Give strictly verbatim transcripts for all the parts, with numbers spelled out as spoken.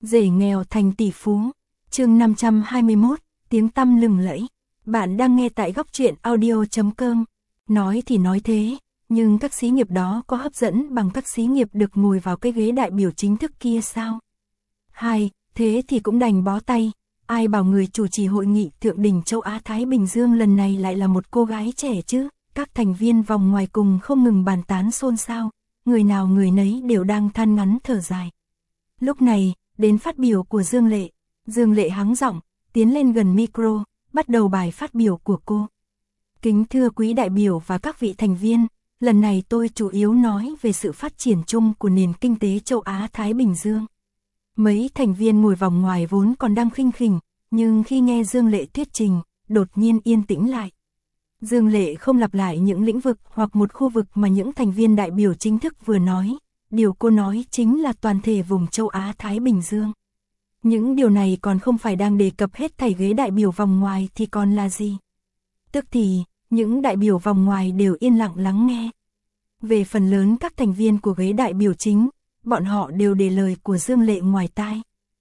Rể nghèo thành tỷ phú. Chương năm trăm hai mươi mốt, tiếng tăm lừng lẫy. Bạn đang nghe tại góc truyện audio chấm com. Nói thì nói thế, nhưng các xí nghiệp đó có hấp dẫn bằng các xí nghiệp được ngồi vào cái ghế đại biểu chính thức kia sao? Hai, thế thì cũng đành bó tay. Ai bảo người chủ trì hội nghị thượng đỉnh châu Á Thái Bình Dương lần này lại là một cô gái trẻ chứ? Các thành viên vòng ngoài cùng không ngừng bàn tán xôn xao, người nào người nấy đều đang than ngắn thở dài. Lúc này, đến phát biểu của Dương Lệ. Dương Lệ hắng giọng, tiến lên gần micro, bắt đầu bài phát biểu của cô. Kính thưa quý đại biểu và các vị thành viên, lần này tôi chủ yếu nói về sự phát triển chung của nền kinh tế châu Á Thái Bình Dương. Mấy thành viên ngồi vòng ngoài vốn còn đang khinh khỉnh, nhưng khi nghe Dương Lệ thuyết trình, đột nhiên yên tĩnh lại. Dương Lệ không lặp lại những lĩnh vực hoặc một khu vực mà những thành viên đại biểu chính thức vừa nói. Điều cô nói chính là toàn thể vùng châu Á Thái Bình Dương. Những điều này còn không phải đang đề cập hết thảy ghế đại biểu vòng ngoài thì còn là gì? Tức thì, những đại biểu vòng ngoài đều yên lặng lắng nghe. Về phần lớn các thành viên của ghế đại biểu chính, bọn họ đều để lời của Dương Lệ ngoài tai.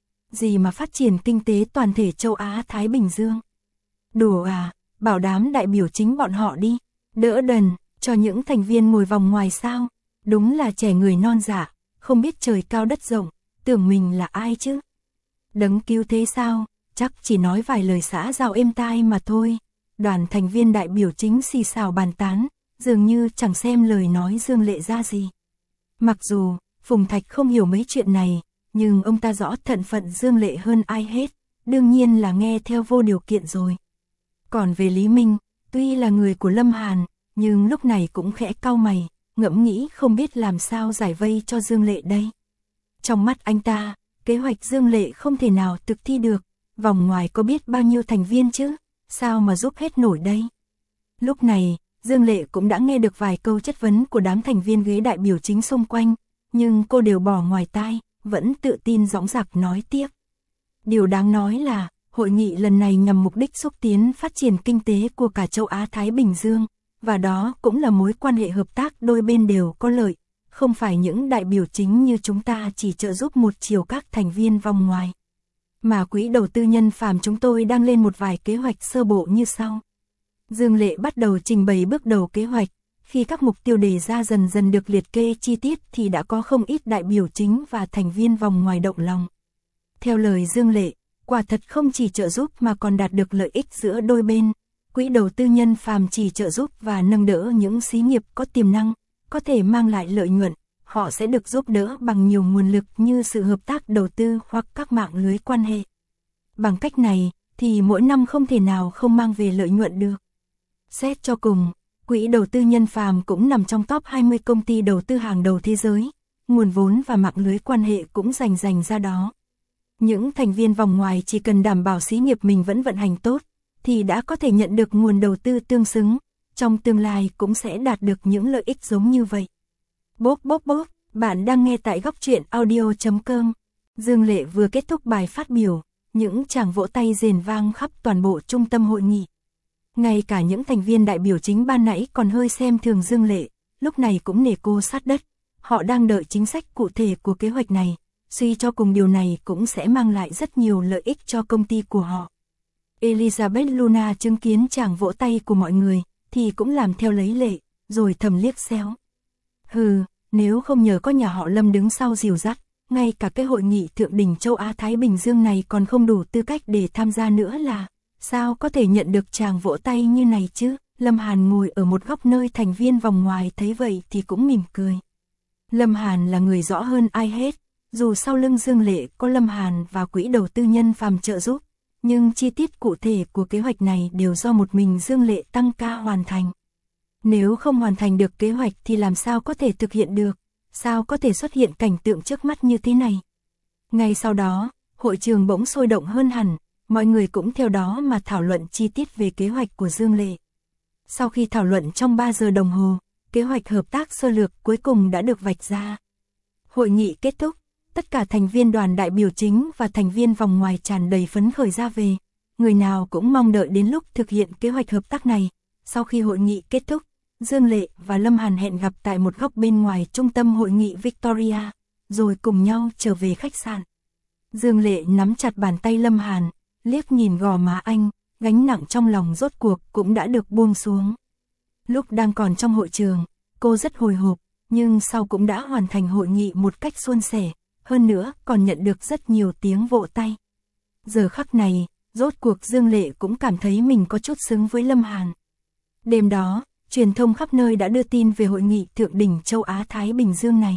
Gì mà phát triển kinh tế toàn thể châu Á Thái Bình Dương? Đùa à, bảo đám đại biểu chính bọn họ đi, đỡ đần, cho những thành viên ngồi vòng ngoài sao? Đúng là trẻ người non dạ, không biết trời cao đất rộng, tưởng mình là ai chứ? Đấng cứu thế sao, chắc chỉ nói vài lời xã giao êm tai mà thôi. Đoàn thành viên đại biểu chính xì xào bàn tán, dường như chẳng xem lời nói Dương Lệ ra gì. Mặc dù, Phùng Thạch không hiểu mấy chuyện này, nhưng ông ta rõ thận phận Dương Lệ hơn ai hết, đương nhiên là nghe theo vô điều kiện rồi. Còn về Lý Minh, tuy là người của Lâm Hàn, nhưng lúc này cũng khẽ cau mày, ngẫm nghĩ không biết làm sao giải vây cho Dương Lệ đây. Trong mắt anh ta, kế hoạch Dương Lệ không thể nào thực thi được, vòng ngoài có biết bao nhiêu thành viên chứ, sao mà giúp hết nổi đây. Lúc này, Dương Lệ cũng đã nghe được vài câu chất vấn của đám thành viên ghế đại biểu chính xung quanh, nhưng cô đều bỏ ngoài tai, vẫn tự tin dõng dạc nói tiếp. Điều đáng nói là, hội nghị lần này nhằm mục đích xúc tiến phát triển kinh tế của cả châu Á Thái Bình Dương, và đó cũng là mối quan hệ hợp tác đôi bên đều có lợi, không phải những đại biểu chính như chúng ta chỉ trợ giúp một chiều các thành viên vòng ngoài. Mà quỹ đầu tư nhân phàm chúng tôi đang lên một vài kế hoạch sơ bộ như sau. Dương Lệ bắt đầu trình bày bước đầu kế hoạch, khi các mục tiêu đề ra dần dần được liệt kê chi tiết thì đã có không ít đại biểu chính và thành viên vòng ngoài động lòng. Theo lời Dương Lệ, quả thật không chỉ trợ giúp mà còn đạt được lợi ích giữa đôi bên. Quỹ đầu tư nhân phàm chỉ trợ giúp và nâng đỡ những xí nghiệp có tiềm năng, có thể mang lại lợi nhuận, họ sẽ được giúp đỡ bằng nhiều nguồn lực như sự hợp tác đầu tư hoặc các mạng lưới quan hệ. Bằng cách này, thì mỗi năm không thể nào không mang về lợi nhuận được. Xét cho cùng, quỹ đầu tư nhân phàm cũng nằm trong top hai mươi công ty đầu tư hàng đầu thế giới, nguồn vốn và mạng lưới quan hệ cũng rành rành ra đó. Những thành viên vòng ngoài chỉ cần đảm bảo xí nghiệp mình vẫn vận hành tốt, thì đã có thể nhận được nguồn đầu tư tương xứng, trong tương lai cũng sẽ đạt được những lợi ích giống như vậy. Bốp bốp bốp, bạn đang nghe tại góc truyện audio chấm com. Dương Lệ vừa kết thúc bài phát biểu, những tràng vỗ tay rền vang khắp toàn bộ trung tâm hội nghị. Ngay cả những thành viên đại biểu chính ban nãy còn hơi xem thường Dương Lệ, lúc này cũng nể cô sát đất. Họ đang đợi chính sách cụ thể của kế hoạch này, suy cho cùng điều này cũng sẽ mang lại rất nhiều lợi ích cho công ty của họ. Elizabeth Luna chứng kiến tràng vỗ tay của mọi người, thì cũng làm theo lấy lệ, rồi thầm liếc xéo. Hừ, nếu không nhờ có nhà họ Lâm đứng sau dìu dắt, ngay cả cái hội nghị thượng đỉnh châu Á Thái Bình Dương này còn không đủ tư cách để tham gia nữa là, sao có thể nhận được tràng vỗ tay như này chứ? Lâm Hàn ngồi ở một góc nơi thành viên vòng ngoài thấy vậy thì cũng mỉm cười. Lâm Hàn là người rõ hơn ai hết, dù sau lưng Dương Lệ có Lâm Hàn và quỹ đầu tư nhân phàm trợ giúp, nhưng chi tiết cụ thể của kế hoạch này đều do một mình Dương Lệ tăng ca hoàn thành. Nếu không hoàn thành được kế hoạch thì làm sao có thể thực hiện được, sao có thể xuất hiện cảnh tượng trước mắt như thế này. Ngay sau đó, hội trường bỗng sôi động hơn hẳn, mọi người cũng theo đó mà thảo luận chi tiết về kế hoạch của Dương Lệ. Sau khi thảo luận trong ba giờ đồng hồ, kế hoạch hợp tác sơ lược cuối cùng đã được vạch ra. Hội nghị kết thúc, tất cả thành viên đoàn đại biểu chính và thành viên vòng ngoài tràn đầy phấn khởi ra về. Người nào cũng mong đợi đến lúc thực hiện kế hoạch hợp tác này. Sau khi hội nghị kết thúc, Dương Lệ và Lâm Hàn hẹn gặp tại một góc bên ngoài trung tâm hội nghị Victoria, rồi cùng nhau trở về khách sạn. Dương Lệ nắm chặt bàn tay Lâm Hàn, liếc nhìn gò má anh, gánh nặng trong lòng rốt cuộc cũng đã được buông xuống. Lúc đang còn trong hội trường, cô rất hồi hộp, nhưng sau cũng đã hoàn thành hội nghị một cách suôn sẻ, hơn nữa còn nhận được rất nhiều tiếng vỗ tay. Giờ khắc này, rốt cuộc Dương Lệ cũng cảm thấy mình có chút xứng với Lâm Hàn. Đêm đó, truyền thông khắp nơi đã đưa tin về hội nghị thượng đỉnh châu Á-Thái Bình Dương này.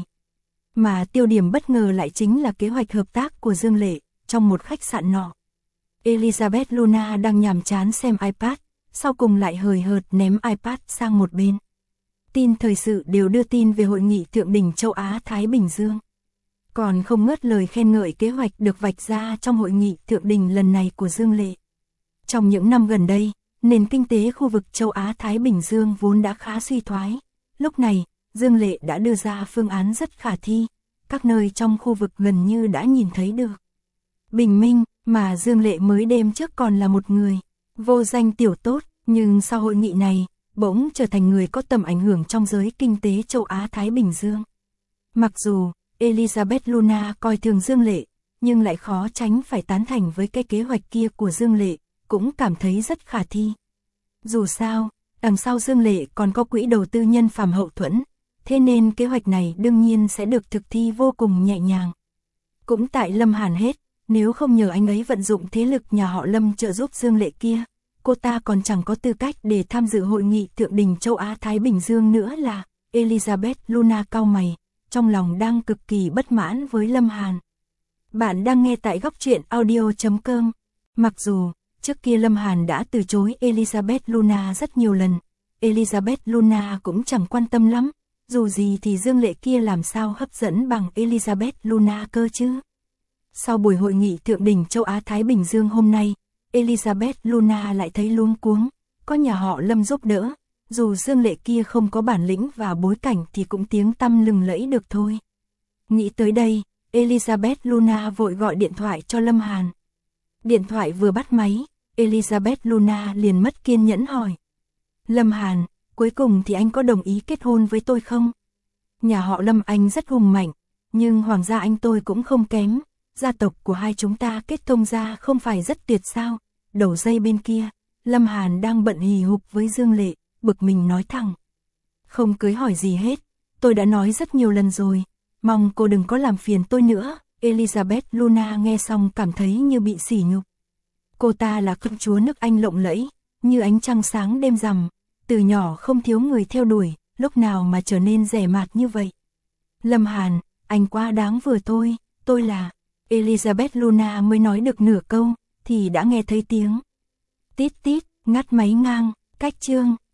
Mà tiêu điểm bất ngờ lại chính là kế hoạch hợp tác của Dương Lệ, trong một khách sạn nọ. Elizabeth Luna đang nhàm chán xem iPad, sau cùng lại hời hợt ném iPad sang một bên. Tin thời sự đều đưa tin về hội nghị thượng đỉnh châu Á-Thái Bình Dương. Còn không ngớt lời khen ngợi kế hoạch được vạch ra trong hội nghị thượng đỉnh lần này của Dương Lệ. Trong những năm gần đây, nền kinh tế khu vực châu Á-Thái Bình Dương vốn đã khá suy thoái. Lúc này, Dương Lệ đã đưa ra phương án rất khả thi, các nơi trong khu vực gần như đã nhìn thấy được. Bình minh, mà Dương Lệ mới đêm trước còn là một người vô danh tiểu tốt, nhưng sau hội nghị này, bỗng trở thành người có tầm ảnh hưởng trong giới kinh tế châu Á-Thái Bình Dương. Mặc dù Elizabeth Luna coi thường Dương Lệ, nhưng lại khó tránh phải tán thành với cái kế hoạch kia của Dương Lệ, cũng cảm thấy rất khả thi. Dù sao, đằng sau Dương Lệ còn có quỹ đầu tư nhân Phạm hậu thuẫn, thế nên kế hoạch này đương nhiên sẽ được thực thi vô cùng nhẹ nhàng. Cũng tại Lâm Hàn hết, nếu không nhờ anh ấy vận dụng thế lực nhà họ Lâm trợ giúp Dương Lệ kia, cô ta còn chẳng có tư cách để tham dự hội nghị thượng đỉnh châu Á-Thái Bình Dương nữa là. Elizabeth Luna cau mày, trong lòng đang cực kỳ bất mãn với Lâm Hàn. Bạn đang nghe tại góc truyện audio chấm com. Mặc dù, trước kia Lâm Hàn đã từ chối Elizabeth Luna rất nhiều lần, Elizabeth Luna cũng chẳng quan tâm lắm, dù gì thì Dương Lệ kia làm sao hấp dẫn bằng Elizabeth Luna cơ chứ. Sau buổi hội nghị thượng đỉnh châu Á-Thái Bình Dương hôm nay, Elizabeth Luna lại thấy luống cuống, có nhà họ Lâm giúp đỡ, dù Dương Lệ kia không có bản lĩnh và bối cảnh thì cũng tiếng tăm lừng lẫy được thôi. Nghĩ tới đây, Elizabeth Luna vội gọi điện thoại cho Lâm Hàn. Điện thoại vừa bắt máy, Elizabeth Luna liền mất kiên nhẫn hỏi. Lâm Hàn, cuối cùng thì anh có đồng ý kết hôn với tôi không? Nhà họ Lâm anh rất hùng mạnh, nhưng hoàng gia anh tôi cũng không kém. Gia tộc của hai chúng ta kết thông ra không phải rất tuyệt sao? Đầu dây bên kia, Lâm Hàn đang bận hì hục với Dương Lệ, bực mình nói thẳng. Không cưới hỏi gì hết, tôi đã nói rất nhiều lần rồi, mong cô đừng có làm phiền tôi nữa. Elizabeth Luna nghe xong cảm thấy như bị sỉ nhục. Cô ta là công chúa nước Anh lộng lẫy, như ánh trăng sáng đêm rằm, từ nhỏ không thiếu người theo đuổi, lúc nào mà trở nên rẻ mạt như vậy. Lâm Hàn, anh quá đáng vừa thôi, tôi là... Elizabeth Luna mới nói được nửa câu, thì đã nghe thấy tiếng tít tít, ngắt máy ngang, cách chương.